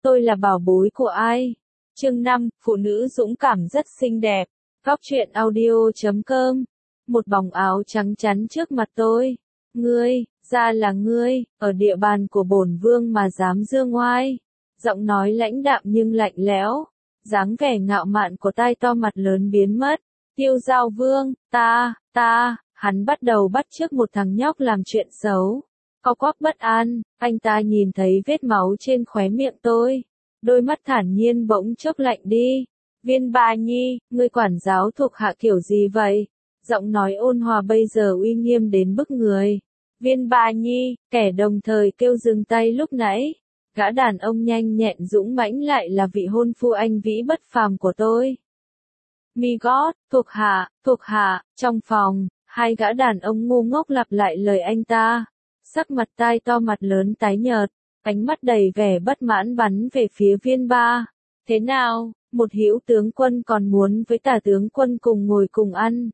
tôi là bảo bối của ai? Chương 5, phụ nữ dũng cảm rất xinh đẹp. Góc truyện audio.com. Một bóng áo trắng chắn trước mặt tôi. Ngươi, ra là ngươi, ở địa bàn của bổn vương mà dám dương oai. Giọng nói lãnh đạm nhưng lạnh lẽo. Dáng vẻ ngạo mạn của tai to mặt lớn biến mất. Tiêu Giao Vương, hắn bắt đầu bắt chước một thằng nhóc làm chuyện xấu. Co quắp bất an, anh ta nhìn thấy vết máu trên khóe miệng tôi. Đôi mắt thản nhiên bỗng chốc lạnh đi. Viên Ba Nhi, ngươi quản giáo thuộc hạ kiểu gì vậy? Giọng nói ôn hòa bây giờ uy nghiêm đến bức người. Viên Ba Nhi, kẻ đồng thời kêu dừng tay lúc nãy. Gã đàn ông nhanh nhẹn dũng mãnh lại là vị hôn phu anh vĩ bất phàm của tôi. Mi gót, thuộc hạ, trong phòng, hai gã đàn ông ngu ngốc lặp lại lời anh ta. Sắc mặt tai to mặt lớn tái nhợt, ánh mắt đầy vẻ bất mãn bắn về phía Viên Ba. Thế nào, một hữu tướng quân còn muốn với tả tướng quân cùng ngồi cùng ăn?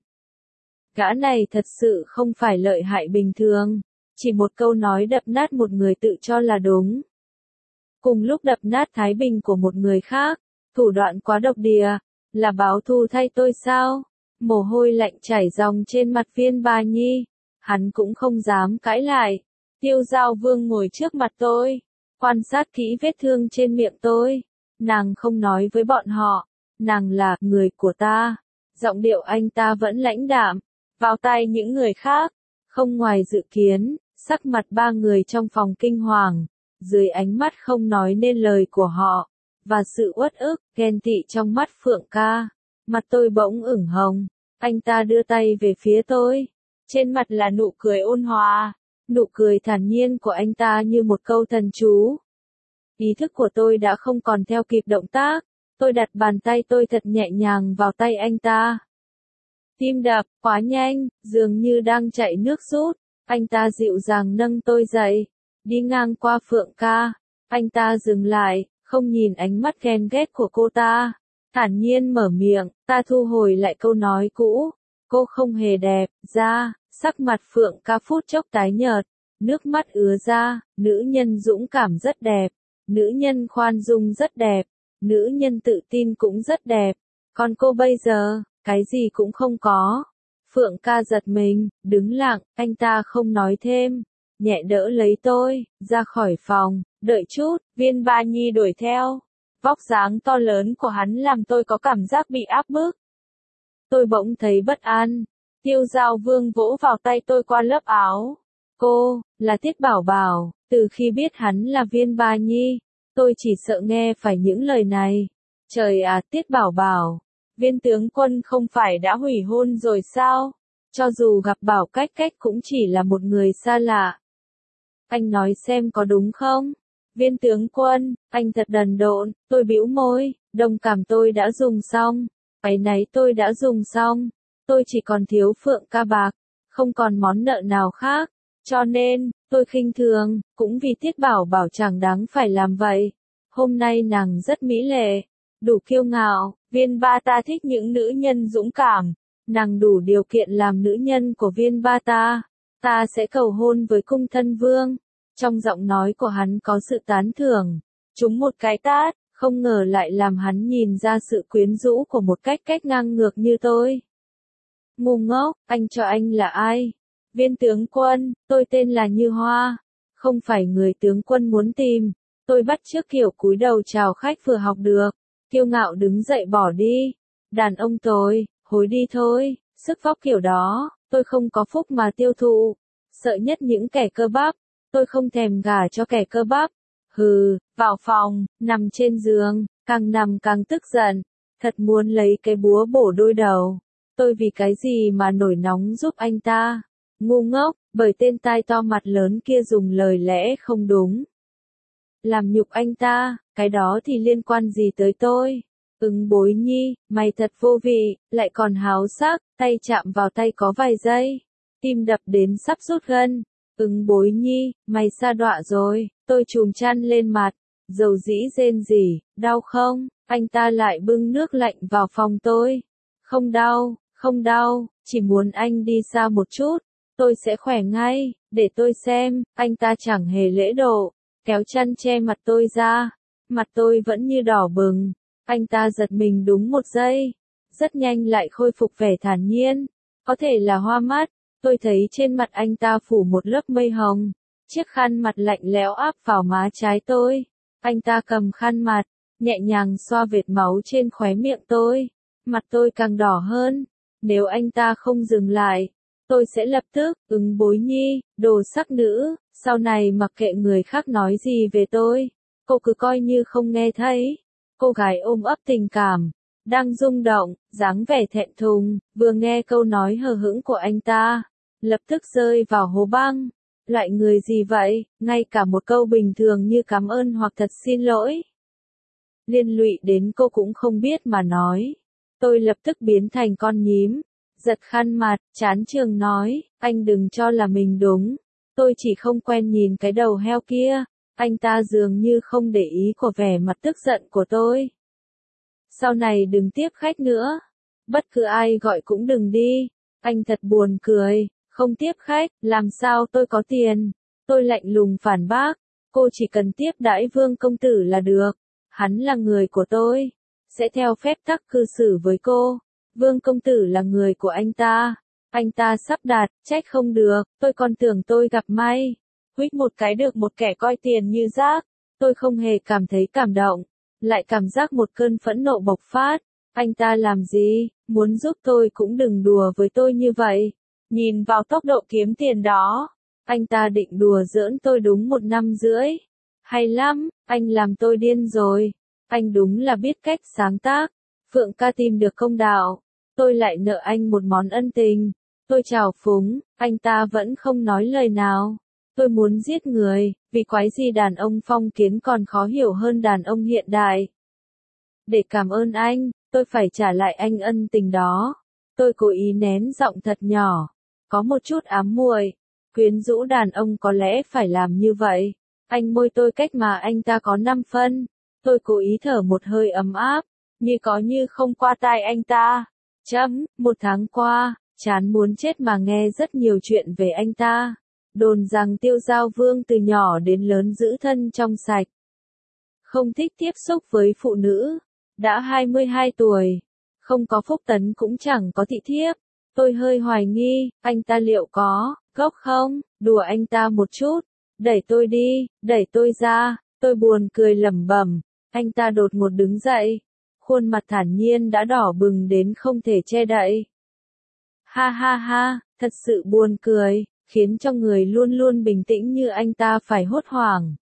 Gã này thật sự không phải lợi hại bình thường, chỉ một câu nói đập nát một người tự cho là đúng. Cùng lúc đập nát thái bình của một người khác, thủ đoạn quá độc địa, là báo thù thay tôi sao? Mồ hôi lạnh chảy ròng trên mặt Viên Ba Nhi, hắn cũng không dám cãi lại. Tiêu Giao Vương ngồi trước mặt tôi, quan sát kỹ vết thương trên miệng tôi. Nàng không nói với bọn họ, nàng là người của ta. Giọng điệu anh ta vẫn lãnh đạm, vào tai những người khác. Không ngoài dự kiến, sắc mặt ba người trong phòng kinh hoàng, dưới ánh mắt không nói nên lời của họ, và sự uất ức, ghen tị trong mắt Phượng Ca. Mặt tôi bỗng ửng hồng, anh ta đưa tay về phía tôi. Trên mặt là nụ cười ôn hòa, nụ cười thản nhiên của anh ta như một câu thần chú. Ý thức của tôi đã không còn theo kịp động tác, tôi đặt bàn tay tôi thật nhẹ nhàng vào tay anh ta. Tim đập, quá nhanh, dường như đang chạy nước rút, anh ta dịu dàng nâng tôi dậy, đi ngang qua Phượng Ca, anh ta dừng lại, không nhìn ánh mắt ghen ghét của cô ta, thản nhiên mở miệng, ta thu hồi lại câu nói cũ, cô không hề đẹp, sắc mặt Phượng Ca phút chốc tái nhợt, nước mắt ứa ra, nữ nhân dũng cảm rất đẹp. Nữ nhân khoan dung rất đẹp, nữ nhân tự tin cũng rất đẹp, còn cô bây giờ, cái gì cũng không có. Phượng Ca giật mình, đứng lặng, anh ta không nói thêm, nhẹ đỡ lấy tôi, ra khỏi phòng, đợi chút, Viên Ba Nhi đuổi theo. Vóc dáng to lớn của hắn làm tôi có cảm giác bị áp bức. Tôi bỗng thấy bất an, Tiêu Giao Vương vỗ vào tay tôi qua lớp áo. Cô, là Tiết Bảo Bảo. Từ khi biết hắn là Viên Ba Nhi, tôi chỉ sợ nghe phải những lời này. Trời à, Tiết Bảo Bảo, Viên tướng quân không phải đã hủy hôn rồi sao? Cho dù gặp Bảo Cách Cách cũng chỉ là một người xa lạ. Anh nói xem có đúng không? Viên tướng quân, anh thật đần độn, tôi bĩu môi, đồng cảm tôi đã dùng xong, áy náy tôi đã dùng xong, tôi chỉ còn thiếu Phượng Ca bạc, không còn món nợ nào khác. Cho nên, tôi khinh thường, cũng vì Tiết Bảo Bảo chẳng đáng phải làm vậy. Hôm nay nàng rất mỹ lệ, đủ kiêu ngạo, Viên Ba ta thích những nữ nhân dũng cảm. Nàng đủ điều kiện làm nữ nhân của Viên Ba ta. Ta sẽ cầu hôn với cung thân vương. Trong giọng nói của hắn có sự tán thưởng. Trúng một cái tát, không ngờ lại làm hắn nhìn ra sự quyến rũ của một cách ngang ngược như tôi. Ngu ngốc, anh cho anh là ai? Viên tướng quân, tôi tên là Như Hoa, không phải người tướng quân muốn tìm. Tôi bắt chước kiểu cúi đầu chào khách vừa học được, kiêu ngạo đứng dậy bỏ đi. Đàn ông tôi, hối đi thôi, sức vóc kiểu đó, tôi không có phúc mà tiêu thụ. Sợ nhất những kẻ cơ bắp, tôi không thèm gả cho kẻ cơ bắp. Hừ, vào phòng, nằm trên giường, càng nằm càng tức giận, thật muốn lấy cái búa bổ đôi đầu. Tôi vì cái gì mà nổi nóng giúp anh ta? Ngu ngốc, bởi tên tai to mặt lớn kia dùng lời lẽ không đúng. Làm nhục anh ta, cái đó thì liên quan gì tới tôi? Bối Nhi, mày thật vô vị, lại còn háo sắc, tay chạm vào tay có vài giây. Tim đập đến sắp rút gân. Bối Nhi, mày sa đọa rồi, tôi chùm chăn lên mặt, dầu dĩ rên rỉ, đau không? Anh ta lại bưng nước lạnh vào phòng tôi. Không đau, chỉ muốn anh đi xa một chút. Tôi sẽ khỏe ngay, để tôi xem, anh ta chẳng hề lễ độ, kéo chăn che mặt tôi ra, Mặt tôi vẫn như đỏ bừng. Anh ta giật mình đúng một giây. Rất nhanh lại khôi phục vẻ thản nhiên. Có thể là hoa mắt. Tôi thấy trên mặt anh ta phủ một lớp mây hồng. Chiếc khăn mặt lạnh lẽo áp vào má trái tôi. Anh ta cầm khăn mặt, nhẹ nhàng xoa vệt máu trên khóe miệng tôi. Mặt tôi càng đỏ hơn. Nếu anh ta không dừng lại, tôi sẽ lập tức, Bối Nhi, đồ sắc nữ, sau này mặc kệ người khác nói gì về tôi. Cô cứ coi như không nghe thấy. Cô gái ôm ấp tình cảm, đang rung động, dáng vẻ thẹn thùng, vừa nghe câu nói hờ hững của anh ta, lập tức rơi vào hố băng. Loại người gì vậy, ngay cả một câu bình thường như cảm ơn hoặc thật xin lỗi liên lụy đến cô cũng không biết mà nói. Tôi lập tức biến thành con nhím, giật khăn mặt, chán trường nói, anh đừng cho là mình đúng. Tôi chỉ không quen nhìn cái đầu heo kia. Anh ta dường như không để ý của vẻ mặt tức giận của tôi. Sau này đừng tiếp khách nữa. Bất cứ ai gọi cũng đừng đi. Anh thật buồn cười, không tiếp khách, làm sao tôi có tiền. Tôi lạnh lùng phản bác, cô chỉ cần tiếp đãi Vương công tử là được. Hắn là người của tôi, sẽ theo phép tắc cư xử với cô. Vương công tử là người của anh ta sắp đạt, trách không được, tôi còn tưởng tôi gặp may. Huých một cái được một kẻ coi tiền như rác. Tôi không hề cảm thấy cảm động, lại cảm giác một cơn phẫn nộ bộc phát. Anh ta làm gì, muốn giúp tôi cũng đừng đùa với tôi như vậy. Nhìn vào tốc độ kiếm tiền đó, anh ta định đùa giỡn tôi đúng 1 năm rưỡi. Hay lắm, anh làm tôi điên rồi. Anh đúng là biết cách sáng tác. Phượng ca tìm được công đạo. Tôi lại nợ anh một món ân tình. Tôi chào phúng, anh ta vẫn không nói lời nào. Tôi muốn giết người, vì quái gì đàn ông phong kiến còn khó hiểu hơn đàn ông hiện đại. Để cảm ơn anh, tôi phải trả lại anh ân tình đó. Tôi cố ý nén giọng thật nhỏ, có một chút ám muội, quyến rũ đàn ông có lẽ phải làm như vậy. Anh môi tôi cách mà anh ta có 5 phân. Tôi cố ý thở một hơi ấm áp, như có như không qua tai anh ta. 1 tháng qua, chán muốn chết mà nghe rất nhiều chuyện về anh ta. Đồn rằng Tiêu Giao Vương từ nhỏ đến lớn giữ thân trong sạch. Không thích tiếp xúc với phụ nữ. Đã 22 tuổi. Không có phúc tấn cũng chẳng có thị thiếp. Tôi hơi hoài nghi, anh ta liệu có gốc không? Đùa anh ta một chút. Đẩy tôi đi, đẩy tôi ra. Tôi buồn cười lẩm bẩm. Anh ta đột ngột đứng dậy. Khuôn mặt thản nhiên đã đỏ bừng đến không thể che đậy. Ha ha ha, thật sự buồn cười, khiến cho người luôn luôn bình tĩnh như anh ta phải hốt hoảng.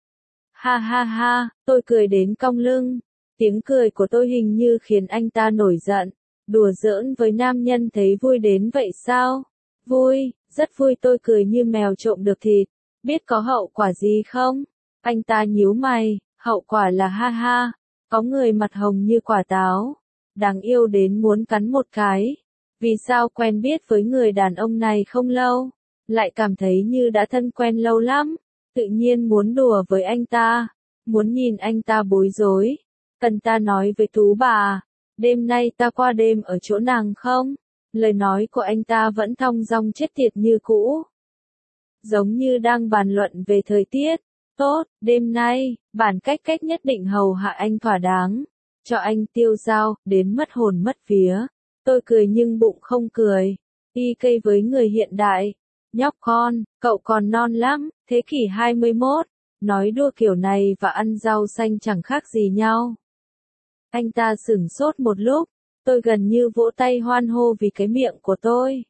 Ha ha ha, tôi cười đến cong lưng. Tiếng cười của tôi hình như khiến anh ta nổi giận. Đùa giỡn với nam nhân thấy vui đến vậy sao? Vui, rất vui. Tôi cười như mèo trộm được thịt. Biết có hậu quả gì không? Anh ta nhíu mày, hậu quả là ha ha. Có người mặt hồng như quả táo. Đáng yêu đến muốn cắn một cái. Vì sao quen biết với người đàn ông này không lâu, lại cảm thấy như đã thân quen lâu lắm, tự nhiên muốn đùa với anh ta, muốn nhìn anh ta bối rối. Cần ta nói với Tú bà, đêm nay ta qua đêm ở chỗ nàng không? Lời nói của anh ta vẫn thong dong chết tiệt như cũ. Giống như đang bàn luận về thời tiết. Tốt, đêm nay, bản cách nhất định hầu hạ anh thỏa đáng. Cho anh Tiêu Giao, đến mất hồn mất vía. Tôi cười nhưng bụng không cười. Y cây với người hiện đại. Nhóc con, cậu còn non lắm, thế kỷ 21. Nói đùa kiểu này và ăn rau xanh chẳng khác gì nhau. Anh ta sửng sốt một lúc. Tôi gần như vỗ tay hoan hô vì cái miệng của tôi.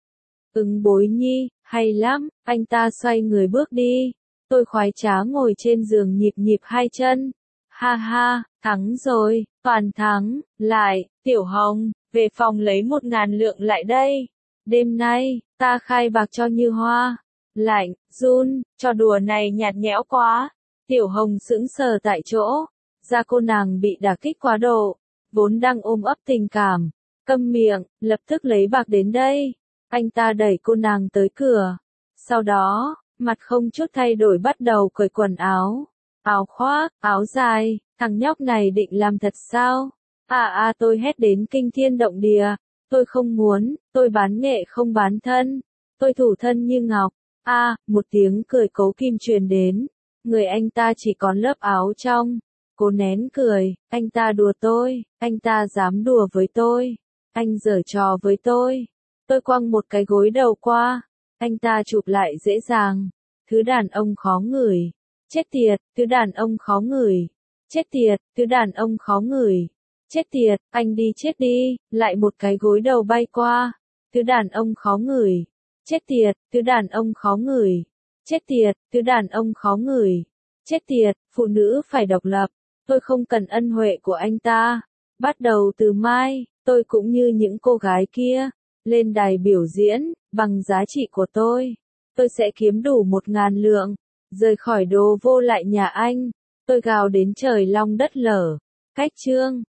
Bối Nhi, hay lắm. Anh ta xoay người bước đi. Tôi khoái trá ngồi trên giường nhịp nhịp hai chân. Ha ha, thắng rồi, toàn thắng. Lại, Tiểu Hồng, về phòng lấy 1.000 lượng lại đây. Đêm nay, ta khai bạc cho Như Hoa. Lạnh, run, trò đùa này nhạt nhẽo quá. Tiểu Hồng sững sờ tại chỗ. Da cô nàng bị đả kích quá độ. Vốn đang ôm ấp tình cảm. Câm miệng, lập tức lấy bạc đến đây. Anh ta đẩy cô nàng tới cửa. Sau đó, mặt không chút thay đổi bắt đầu cởi quần áo. Áo khoác, áo dài, thằng nhóc này định làm thật sao? Tôi hét đến kinh thiên động địa. Tôi không muốn, tôi bán nghệ không bán thân. Tôi thủ thân như ngọc. Một tiếng cười cấu kim truyền đến. Người anh ta chỉ còn lớp áo trong. Cố nén cười, anh ta đùa tôi, anh ta dám đùa với tôi, anh giở trò với tôi. Tôi quăng một cái gối đầu qua, anh ta chụp lại dễ dàng. Thứ đàn ông khó ngửi. Chết tiệt, thứ đàn ông khó ngửi. Chết tiệt, thứ đàn ông khó ngửi. Chết tiệt, anh đi chết đi, lại một cái gối đầu bay qua. Thứ đàn ông khó ngửi. Chết tiệt, thứ đàn ông khó ngửi. Chết tiệt, thứ đàn ông khó ngửi. Chết tiệt, phụ nữ phải độc lập. Tôi không cần ân huệ của anh ta. Bắt đầu từ mai, tôi cũng như những cô gái kia, lên đài biểu diễn, bằng giá trị của tôi sẽ kiếm đủ 1.000 lượng, rời khỏi đồ vô lại nhà anh, tôi gào đến trời long đất lở. Cách chương